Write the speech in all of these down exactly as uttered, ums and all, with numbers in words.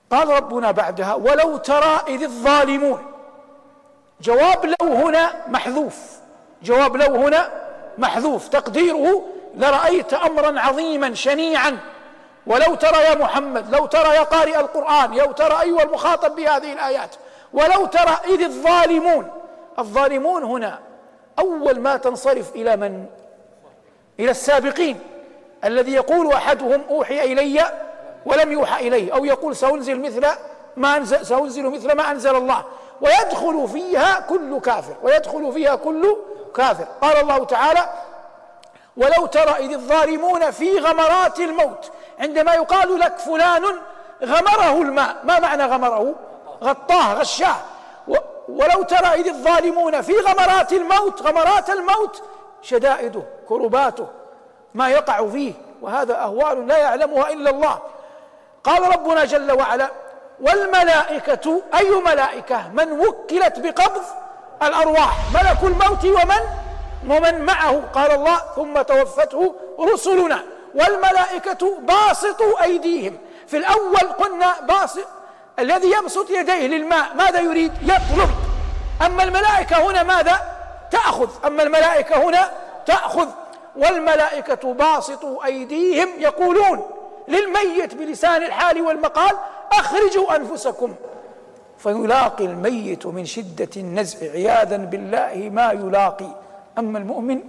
قال ربنا بعدها: ولو ترى إذ الظالمون. جواب لو هنا محذوف، جواب لو هنا محذوف، تقديره: لرأيت أمرا عظيما شنيعا. ولو ترى يا محمد، لو ترى يا قارئ القرآن، لو ترى أيها المخاطب بهذه الآيات، ولو ترى إذ الظالمون. الظالمون هنا أول ما تنصرف إلى من؟ إلى السابقين، الذي يقول أحدهم: أوحي إلي ولم يوحى إليه، أو يقول: سأنزل مثل ما أنزل, سأنزل مثل ما أنزل الله، ويدخل فيها كل كافر، ويدخل فيها كل كافر. قال الله تعالى: ولو ترى إذ الظالمون في غمرات الموت. عندما يقال لك فلان غمره الماء، ما معنى غمره؟ غطاه، غشاه. ولو ترى إذ الظالمون في غمرات الموت. غمرات الموت شدائده، كرباته، ما يقع فيه، وهذا أهوال لا يعلمها إلا الله. قال ربنا جل وعلا: والملائكة. أي ملائكة؟ من وكلت بقبض الأرواح، ملك الموت ومن ومن معه. قال الله: ثم توفته رسلنا. والملائكة باسطوا أيديهم. في الأول قلنا باسط، الذي يبسط يديه للماء ماذا يريد؟ يطلب. أما الملائكة هنا ماذا؟ تأخذ. أما الملائكة هنا تأخذ. والملائكة باسطوا أيديهم يقولون للميت بلسان الحال والمقال: أخرجوا أنفسكم. فيلاقي الميت من شدة النزع عياذا بالله ما يلاقي. أما المؤمن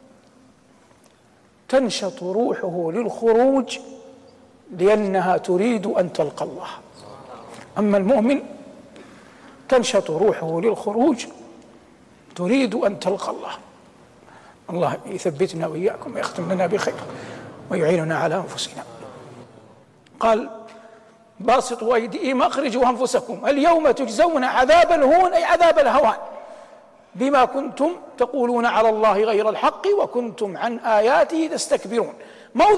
تنشط روحه للخروج لأنها تريد أن تلقى الله. أما المؤمن تنشط روحه للخروج تريد أن تلقى الله. الله يثبتنا وإياكم ويختم لنا بخير ويعيننا على أنفسنا. قال: باسطوا أيديهم أخرجوا أنفسكم اليوم تجزون عذاب الهون، أي عذاب الهوان، بما كنتم تقولون على الله غير الحق وكنتم عن آياته تستكبرون. موضع